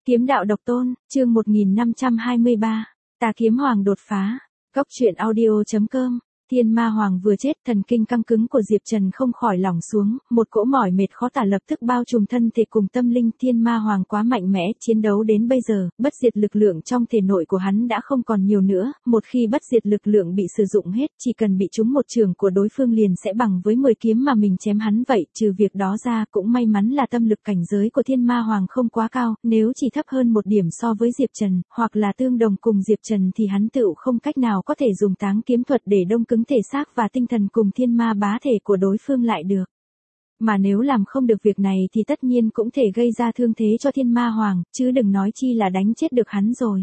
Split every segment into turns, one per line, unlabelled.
Kiếm đạo độc tôn, chương 1523, Tà kiếm hoàng đột phá. Góc truyện audio.com. Thiên Ma Hoàng vừa chết, thần kinh căng cứng của Diệp Trần không khỏi lỏng xuống, một cỗ mỏi mệt khó tả lập tức bao trùm thân thể cùng tâm linh. Thiên Ma Hoàng quá mạnh mẽ, chiến đấu đến bây giờ, bất diệt lực lượng trong thể nội của hắn đã không còn nhiều nữa, một khi bất diệt lực lượng bị sử dụng hết, chỉ cần bị trúng một trường của đối phương liền sẽ bằng với 10 kiếm mà mình chém hắn vậy. Trừ việc đó ra, cũng may mắn là tâm lực cảnh giới của Thiên Ma Hoàng không quá cao, nếu chỉ thấp hơn một điểm so với Diệp Trần, hoặc là tương đồng cùng Diệp Trần thì hắn tựu không cách nào có thể dùng táng kiếm thuật để đông cứng thể xác và tinh thần cùng thiên ma bá thể của đối phương lại được. Mà nếu làm không được việc này thì tất nhiên cũng thể gây ra thương thế cho Thiên Ma Hoàng, chứ đừng nói chi là đánh chết được hắn rồi.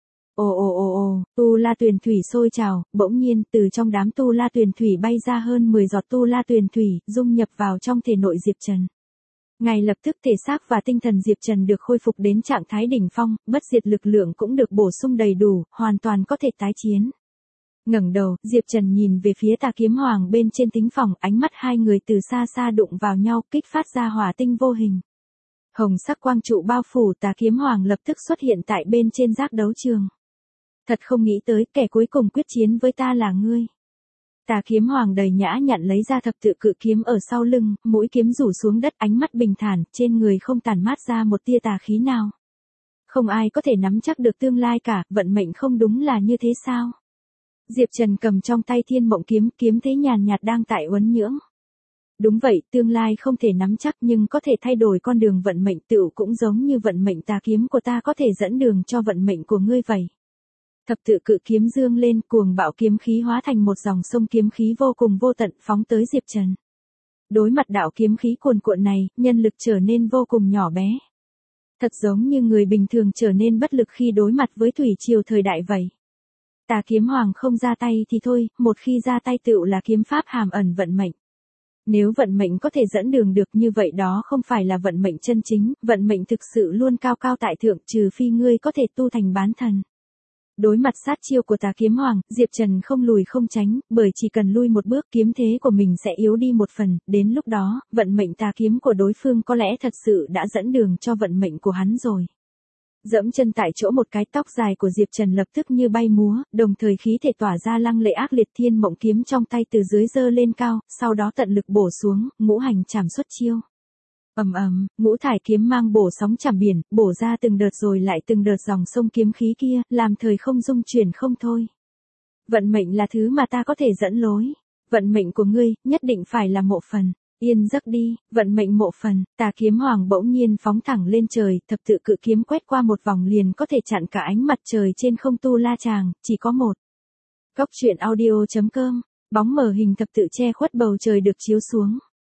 Ồ, tu la tuyền thủy sôi trào, bỗng nhiên từ trong đám tu la tuyền thủy bay ra hơn 10 giọt tu la tuyền thủy, dung nhập vào trong thể nội Diệp Trần. Ngay lập tức thể xác và tinh thần Diệp Trần được khôi phục đến trạng thái đỉnh phong, bất diệt lực lượng cũng được bổ sung đầy đủ, hoàn toàn có thể tái chiến. Ngẩng đầu, Diệp Trần nhìn về phía Tà Kiếm Hoàng bên trên thính phòng, ánh mắt hai người từ xa xa đụng vào nhau, kích phát ra hỏa tinh vô hình. Hồng sắc quang trụ bao phủ, Tà Kiếm Hoàng lập tức xuất hiện tại bên trên giác đấu trường. Thật không nghĩ tới, kẻ cuối cùng quyết chiến với ta là ngươi. Tà Kiếm Hoàng đầy nhã nhặn lấy ra thập tự cự kiếm ở sau lưng, mũi kiếm rủ xuống đất, ánh mắt bình thản, trên người không tản mát ra một tia tà khí nào. Không ai có thể nắm chắc được tương lai cả, vận mệnh không đúng là như thế sao? Diệp Trần cầm trong tay Thiên Mộng kiếm, kiếm thế nhàn nhạt đang tại uốn nhưỡng. Đúng vậy, tương lai không thể nắm chắc nhưng có thể thay đổi con đường vận mệnh, tựu cũng giống như vận mệnh tà kiếm của ta có thể dẫn đường cho vận mệnh của ngươi vậy. Thập tự cự kiếm dương lên, cuồng bạo kiếm khí hóa thành một dòng sông kiếm khí vô cùng vô tận phóng tới Diệp Trần. Đối mặt đạo kiếm khí cuồn cuộn này, nhân lực trở nên vô cùng nhỏ bé. Thật giống như người bình thường trở nên bất lực khi đối mặt với thủy triều thời đại vậy. Tà Kiếm Hoàng không ra tay thì thôi, một khi ra tay tựu là kiếm pháp hàm ẩn vận mệnh. Nếu vận mệnh có thể dẫn đường được như vậy đó không phải là vận mệnh chân chính, vận mệnh thực sự luôn cao cao tại thượng, trừ phi ngươi có thể tu thành bán thần. Đối mặt sát chiêu của Tà Kiếm Hoàng, Diệp Trần không lùi không tránh, bởi chỉ cần lui một bước kiếm thế của mình sẽ yếu đi một phần, đến lúc đó, vận mệnh tà kiếm của đối phương có lẽ thật sự đã dẫn đường cho vận mệnh của hắn rồi. Dẫm chân tại chỗ, một cái tóc dài của Diệp Trần lập tức như bay múa, đồng thời khí thể tỏa ra lăng lệ ác liệt. Thiên Mộng kiếm trong tay từ dưới giơ lên cao, sau đó tận lực bổ xuống, ngũ hành chảm xuất chiêu. Ầm, ngũ thải kiếm mang bổ sóng chảm biển, bổ ra từng đợt rồi lại từng đợt dòng sông kiếm khí kia, làm thời không dung chuyển không thôi. Vận mệnh là thứ mà ta có thể dẫn lối. Vận mệnh của ngươi, nhất định phải là Mộ Phần. Yên giấc đi, vận mệnh Mộ Phần. Tà Kiếm Hoàng bỗng nhiên phóng thẳng lên trời, thập tự cự kiếm quét qua một vòng liền có thể chặn cả ánh mặt trời trên không tu la tràng, chỉ có một. Góc truyện audio.com, bóng mờ hình thập tự che khuất bầu trời được chiếu xuống.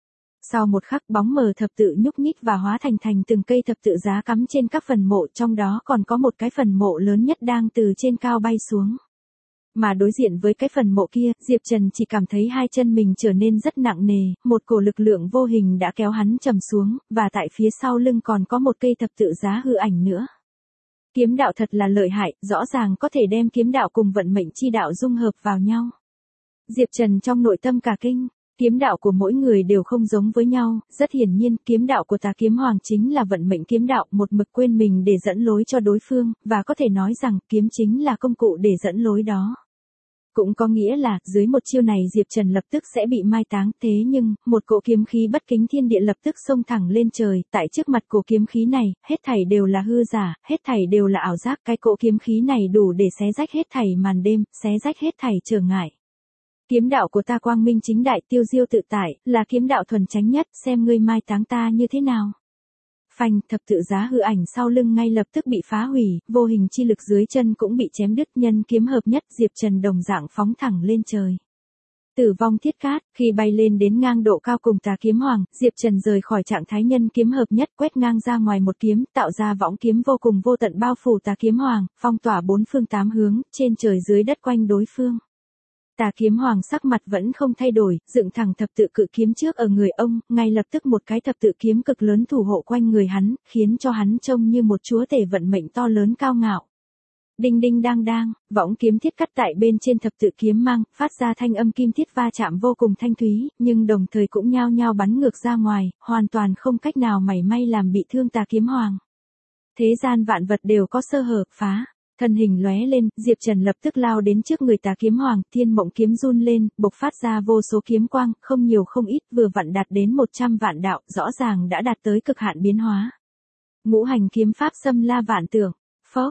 Sau một khắc, bóng mờ thập tự nhúc nhích và hóa thành từng cây thập tự giá cắm trên các phần mộ, trong đó còn có một cái phần mộ lớn nhất đang từ trên cao bay xuống. Mà đối diện với cái phần mộ kia, Diệp Trần chỉ cảm thấy hai chân mình trở nên rất nặng nề, một cổ lực lượng vô hình đã kéo hắn trầm xuống, và tại phía sau lưng còn có một cây thập tự giá hư ảnh nữa. Kiếm đạo thật là lợi hại, rõ ràng có thể đem kiếm đạo cùng vận mệnh chi đạo dung hợp vào nhau. Diệp Trần trong nội tâm cả kinh. Kiếm đạo của mỗi người đều không giống với nhau, rất hiển nhiên, kiếm đạo của Tà Kiếm Hoàng chính là vận mệnh kiếm đạo, một mực quên mình để dẫn lối cho đối phương, và có thể nói rằng, kiếm chính là công cụ để dẫn lối đó. Cũng có nghĩa là, dưới một chiêu này Diệp Trần lập tức sẽ bị mai táng, thế nhưng, một cỗ kiếm khí bất kính thiên địa lập tức xông thẳng lên trời, tại trước mặt của kiếm khí này, hết thảy đều là hư giả, hết thảy đều là ảo giác, cái cỗ kiếm khí này đủ để xé rách hết thảy màn đêm, xé rách hết thảy trở ngại. Kiếm đạo của ta quang minh chính đại, tiêu diêu tự tại, là kiếm đạo thuần chánh nhất, xem ngươi mai táng ta như thế nào. Phanh, thập tự giá hư ảnh sau lưng ngay lập tức bị phá hủy, vô hình chi lực dưới chân cũng bị chém đứt, nhân kiếm hợp nhất, Diệp Trần đồng dạng phóng thẳng lên trời. Tử vong thiết cát, khi bay lên đến ngang độ cao cùng Tà Kiếm Hoàng, Diệp Trần rời khỏi trạng thái nhân kiếm hợp nhất, quét ngang ra ngoài một kiếm, tạo ra võng kiếm vô cùng vô tận bao phủ Tà Kiếm Hoàng, phong tỏa bốn phương tám hướng, trên trời dưới đất quanh đối phương. Tà Kiếm Hoàng sắc mặt vẫn không thay đổi, dựng thẳng thập tự cự kiếm trước ở người ông, ngay lập tức một cái thập tự kiếm cực lớn thủ hộ quanh người hắn, khiến cho hắn trông như một chúa tể vận mệnh to lớn cao ngạo. Đinh đinh đang đang, võng kiếm thiết cắt tại bên trên thập tự kiếm mang, phát ra thanh âm kim thiết va chạm vô cùng thanh thúy, nhưng đồng thời cũng nhao nhao bắn ngược ra ngoài, hoàn toàn không cách nào mảy may làm bị thương Tà Kiếm Hoàng. Thế gian vạn vật đều có sơ hở, phá. Thân hình lóe lên, Diệp Trần lập tức lao đến trước người Tà Kiếm Hoàng, Thiên Mộng kiếm run lên, bộc phát ra vô số kiếm quang, không nhiều không ít, vừa vặn đạt đến 100 vạn đạo, rõ ràng đã đạt tới cực hạn biến hóa. Ngũ hành kiếm pháp xâm la vạn tượng. Phốc,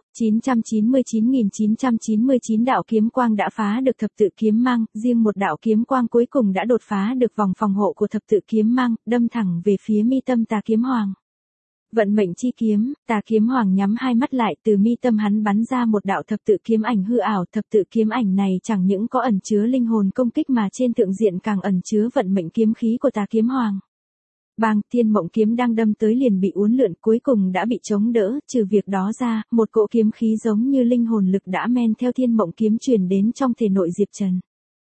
999.999 đạo kiếm quang đã phá được thập tự kiếm mang, riêng một đạo kiếm quang cuối cùng đã đột phá được vòng phòng hộ của thập tự kiếm mang, đâm thẳng về phía mi tâm Tà Kiếm Hoàng. Vận mệnh chi kiếm, Tà Kiếm Hoàng nhắm hai mắt lại, từ mi tâm hắn bắn ra một đạo thập tự kiếm ảnh hư ảo, thập tự kiếm ảnh này chẳng những có ẩn chứa linh hồn công kích mà trên thượng diện càng ẩn chứa vận mệnh kiếm khí của Tà Kiếm Hoàng. Bang, Thiên Mộng kiếm đang đâm tới liền bị uốn lượn, cuối cùng đã bị chống đỡ, trừ việc đó ra, một cỗ kiếm khí giống như linh hồn lực đã men theo Thiên Mộng kiếm truyền đến trong thể nội Diệp Trần.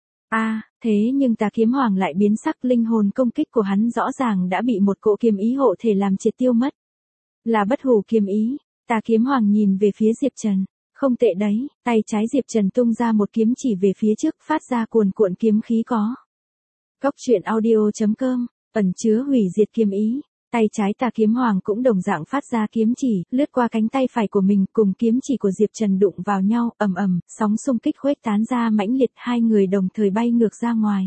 Thế nhưng Tà Kiếm Hoàng lại biến sắc, linh hồn công kích của hắn rõ ràng đã bị một cỗ kiếm ý hộ thể làm triệt tiêu mất. Là bất hủ kiếm ý. Tà Kiếm Hoàng nhìn về phía Diệp Trần. Không tệ đấy, tay trái Diệp Trần tung ra một kiếm chỉ về phía trước, phát ra cuồn cuộn kiếm khí có. Cốc truyện audio.com, ẩn chứa hủy diệt kiếm ý. Tay trái Tà Kiếm Hoàng cũng đồng dạng phát ra kiếm chỉ, lướt qua cánh tay phải của mình, cùng kiếm chỉ của Diệp Trần đụng vào nhau, ầm ầm, sóng xung kích khuếch tán ra mãnh liệt, hai người đồng thời bay ngược ra ngoài.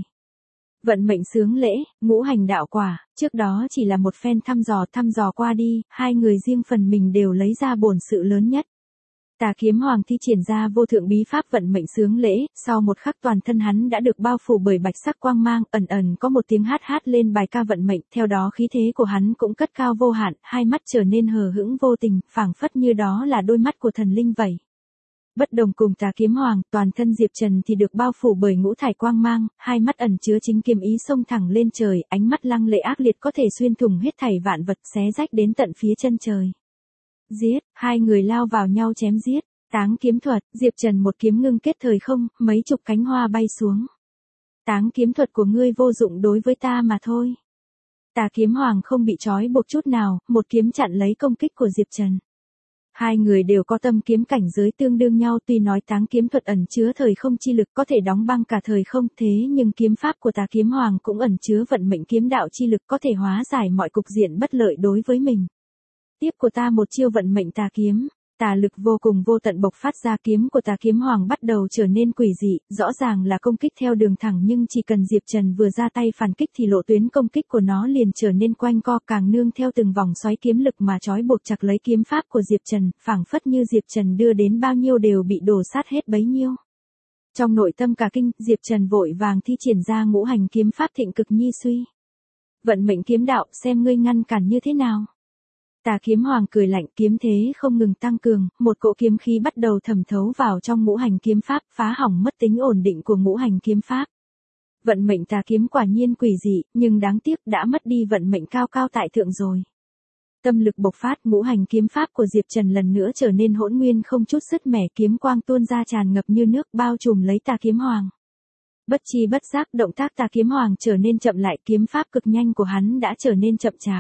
Vận mệnh xướng lễ, ngũ hành đạo quả, trước đó chỉ là một phen thăm dò qua đi, hai người riêng phần mình đều lấy ra bổn sự lớn nhất. Tà Kiếm Hoàng thi triển ra vô thượng bí pháp vận mệnh xướng lễ, sau một khắc toàn thân hắn đã được bao phủ bởi bạch sắc quang mang, ẩn ẩn có một tiếng hát lên bài ca vận mệnh, theo đó khí thế của hắn cũng cất cao vô hạn, hai mắt trở nên hờ hững vô tình, phảng phất như đó là đôi mắt của thần linh vậy. Bất đồng cùng Tà Kiếm Hoàng, toàn thân Diệp Trần thì được bao phủ bởi ngũ thải quang mang, hai mắt ẩn chứa chính kiếm ý xông thẳng lên trời, ánh mắt lăng lệ ác liệt có thể xuyên thủng hết thảy vạn vật, xé rách đến tận phía chân trời. Giết, hai người lao vào nhau chém giết, táng kiếm thuật, Diệp Trần một kiếm ngưng kết thời không, mấy chục cánh hoa bay xuống. Táng kiếm thuật của ngươi vô dụng đối với ta mà thôi. Tà Kiếm Hoàng không bị trói buộc chút nào, một kiếm chặn lấy công kích của Diệp Trần. Hai người đều có tâm kiếm cảnh giới tương đương nhau, tuy nói táng kiếm thuật ẩn chứa thời không chi lực có thể đóng băng cả thời không, thế nhưng kiếm pháp của Tà Kiếm Hoàng cũng ẩn chứa vận mệnh kiếm đạo chi lực có thể hóa giải mọi cục diện bất lợi đối với mình. Tiếp của ta một chiêu vận mệnh tà kiếm, tà lực vô cùng vô tận bộc phát ra, kiếm của Tà Kiếm Hoàng bắt đầu trở nên quỷ dị, rõ ràng là công kích theo đường thẳng nhưng chỉ cần Diệp Trần vừa ra tay phản kích thì lộ tuyến công kích của nó liền trở nên quanh co, càng nương theo từng vòng xoáy kiếm lực mà trói buộc chặt lấy kiếm pháp của Diệp Trần, phảng phất như Diệp Trần đưa đến bao nhiêu đều bị đổ sát hết bấy nhiêu. Trong nội tâm cả kinh, Diệp Trần vội vàng thi triển ra ngũ hành kiếm pháp thịnh cực nhi suy. Vận mệnh kiếm đạo, xem ngươi ngăn cản như thế nào. Tà Kiếm Hoàng cười lạnh, kiếm thế không ngừng tăng cường, một cỗ kiếm khí bắt đầu thẩm thấu vào trong ngũ hành kiếm pháp, phá hỏng mất tính ổn định của ngũ hành kiếm pháp. Vận mệnh tà kiếm quả nhiên quỷ dị, nhưng đáng tiếc đã mất đi vận mệnh cao cao tại thượng rồi. Tâm lực bộc phát, ngũ hành kiếm pháp của Diệp Trần lần nữa trở nên hỗn nguyên không chút sứt mẻ, kiếm quang tuôn ra tràn ngập như nước bao trùm lấy Tà Kiếm Hoàng. Bất chi bất giác, động tác Tà Kiếm Hoàng trở nên chậm lại, kiếm pháp cực nhanh của hắn đã trở nên chậm chạp.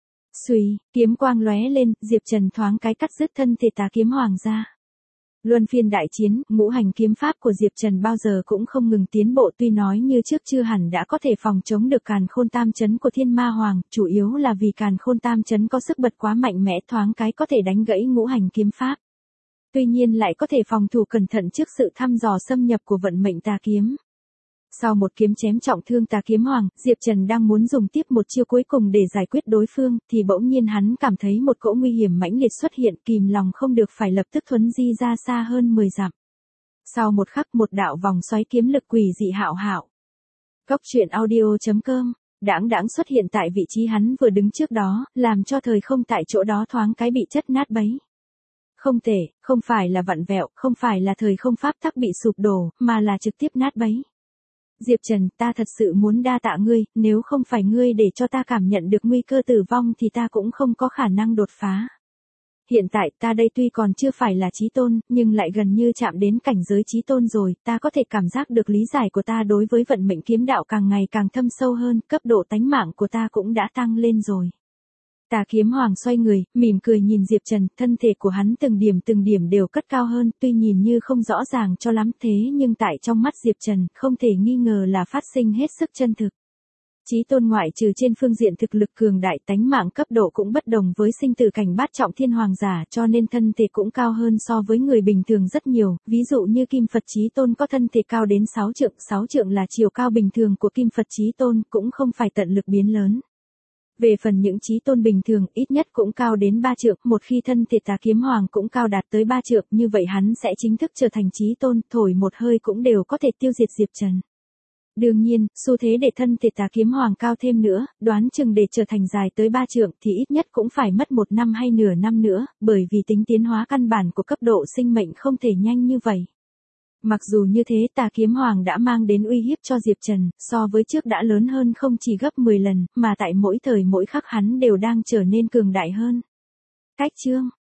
Xuy, kiếm quang lóe lên, Diệp Trần thoáng cái cắt đứt thân thể Tà Kiếm Hoàng ra. Luân phiên đại chiến, ngũ hành kiếm pháp của Diệp Trần bao giờ cũng không ngừng tiến bộ, tuy nói như trước chưa hẳn đã có thể phòng chống được Càn Khôn Tam Chấn của Thiên Ma Hoàng, chủ yếu là vì Càn Khôn Tam Chấn có sức bật quá mạnh mẽ, thoáng cái có thể đánh gãy ngũ hành kiếm pháp. Tuy nhiên lại có thể phòng thủ cẩn thận trước sự thăm dò xâm nhập của vận mệnh tà kiếm. Sau một kiếm chém trọng thương Tà Kiếm Hoàng, Diệp Trần đang muốn dùng tiếp một chiêu cuối cùng để giải quyết đối phương, thì bỗng nhiên hắn cảm thấy một cỗ nguy hiểm mãnh liệt xuất hiện, kìm lòng không được phải lập tức thuấn di ra xa hơn 10 dặm. Sau một khắc, một đạo vòng xoáy kiếm lực quỷ dị hạo hạo. Cốc truyện audio.com, đãng xuất hiện tại vị trí hắn vừa đứng trước đó, làm cho thời không tại chỗ đó thoáng cái bị chất nát bấy. Không thể, không phải là vặn vẹo, không phải là thời không pháp tắc bị sụp đổ, mà là trực tiếp nát bấy. Diệp Trần, ta thật sự muốn đa tạ ngươi, nếu không phải ngươi để cho ta cảm nhận được nguy cơ tử vong thì ta cũng không có khả năng đột phá. Hiện tại ta đây tuy còn chưa phải là chí tôn, nhưng lại gần như chạm đến cảnh giới chí tôn rồi, ta có thể cảm giác được lý giải của ta đối với vận mệnh kiếm đạo càng ngày càng thâm sâu hơn, cấp độ tánh mạng của ta cũng đã tăng lên rồi. Tà Kiếm Hoàng xoay người, mỉm cười nhìn Diệp Trần, thân thể của hắn từng điểm đều cất cao hơn, tuy nhìn như không rõ ràng cho lắm thế nhưng tại trong mắt Diệp Trần, không thể nghi ngờ là phát sinh hết sức chân thực. Chí tôn ngoại trừ trên phương diện thực lực cường đại, tánh mạng cấp độ cũng bất đồng với sinh tử cảnh bát trọng thiên hoàng giả, cho nên thân thể cũng cao hơn so với người bình thường rất nhiều, ví dụ như Kim Phật Chí tôn có thân thể cao đến 6 trượng là chiều cao bình thường của Kim Phật Chí tôn, cũng không phải tận lực biến lớn. Về phần những chí tôn bình thường, ít nhất cũng cao đến 3 trượng, một khi thân thể Tà Kiếm Hoàng cũng cao đạt tới 3 trượng, như vậy hắn sẽ chính thức trở thành chí tôn, thổi một hơi cũng đều có thể tiêu diệt Diệp Trần. Đương nhiên, xu thế để thân thể Tà Kiếm Hoàng cao thêm nữa, đoán chừng để trở thành dài tới 3 trượng thì ít nhất cũng phải mất 1 năm hay nửa năm nữa, bởi vì tính tiến hóa căn bản của cấp độ sinh mệnh không thể nhanh như vậy. Mặc dù như thế, Tà Kiếm Hoàng đã mang đến uy hiếp cho Diệp Trần, so với trước đã lớn hơn không chỉ gấp 10 lần, mà tại mỗi thời mỗi khắc hắn đều đang trở nên cường đại hơn. Cách chương